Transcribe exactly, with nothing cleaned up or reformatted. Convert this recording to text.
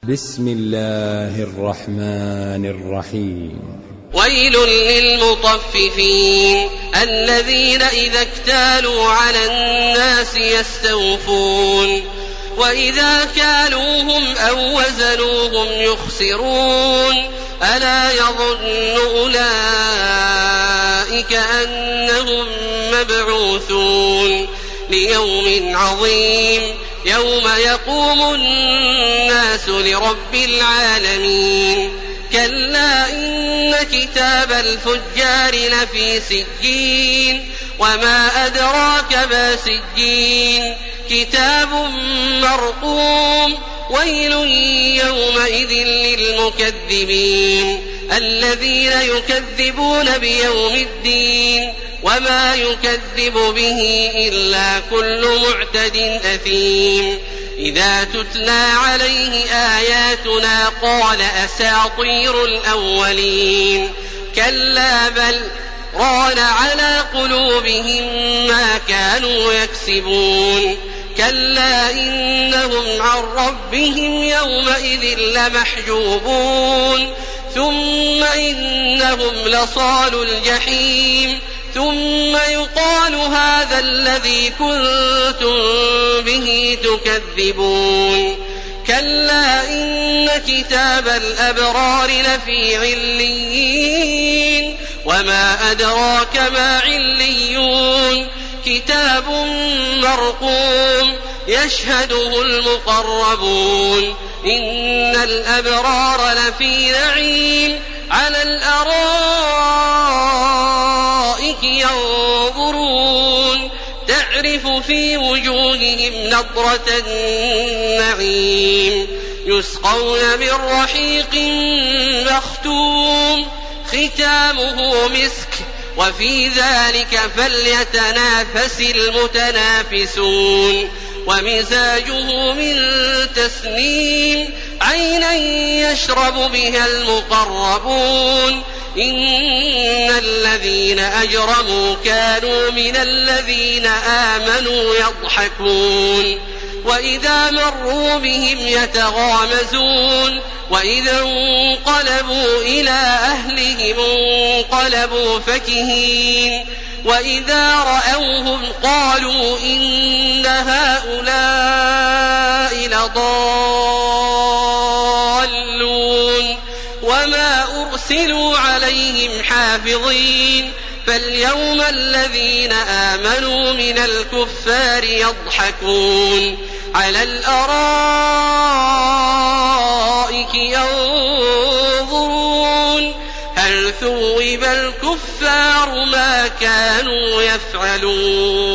بسم الله الرحمن الرحيم. ويل للمطففين الذين إذا اكتالوا على الناس يستوفون وإذا كالوهم أو وزنوهم يخسرون ألا يظن أولئك أنهم مبعوثون ليوم عظيم يوم يقوم الناس لرب العالمين كلا إن كتاب الفجار لفي سجين وما أدراك ما سجين كتاب مرقوم ويل يومئذ للمكذبين الذين يكذبون بيوم الدين وما يكذب به إلا كل معتد أثيم إذا تتلى عليه آياتنا قال أساطير الأولين كلا بل ران على قلوبهم ما كانوا يكسبون كلا إنهم عن ربهم يومئذ لمحجوبون ثم إنهم لصالو الجحيم ثم يقال هذا الذي كنتم به تكذبون كلا إن كتاب الأبرار لفي عليين وما أدراك ما عليون كتاب مرقوم يشهده المقربون إن الأبرار لفي نعيم على الأرائك ينظرون تعرف في وجوههم نضرة النعيم يسقون من رحيق مختوم ختامه مسك وفي ذلك فليتنافس المتنافسون ومزاجه من تسنيم عينا يشرب بها المقربون إن الذين أجرموا كانوا من الذين آمنوا يضحكون وإذا مروا بهم يتغامزون وإذا انقلبوا إلى أهلهم انقلبوا فكهين وإذا رأوهم قالوا إن هؤلاء لضالون وما أرسلوا عليهم حافظين فاليوم الذين آمنوا من الكفار يضحكون على الأرائك ينظرون هل ثوب الكفار ما كانوا يفعلون.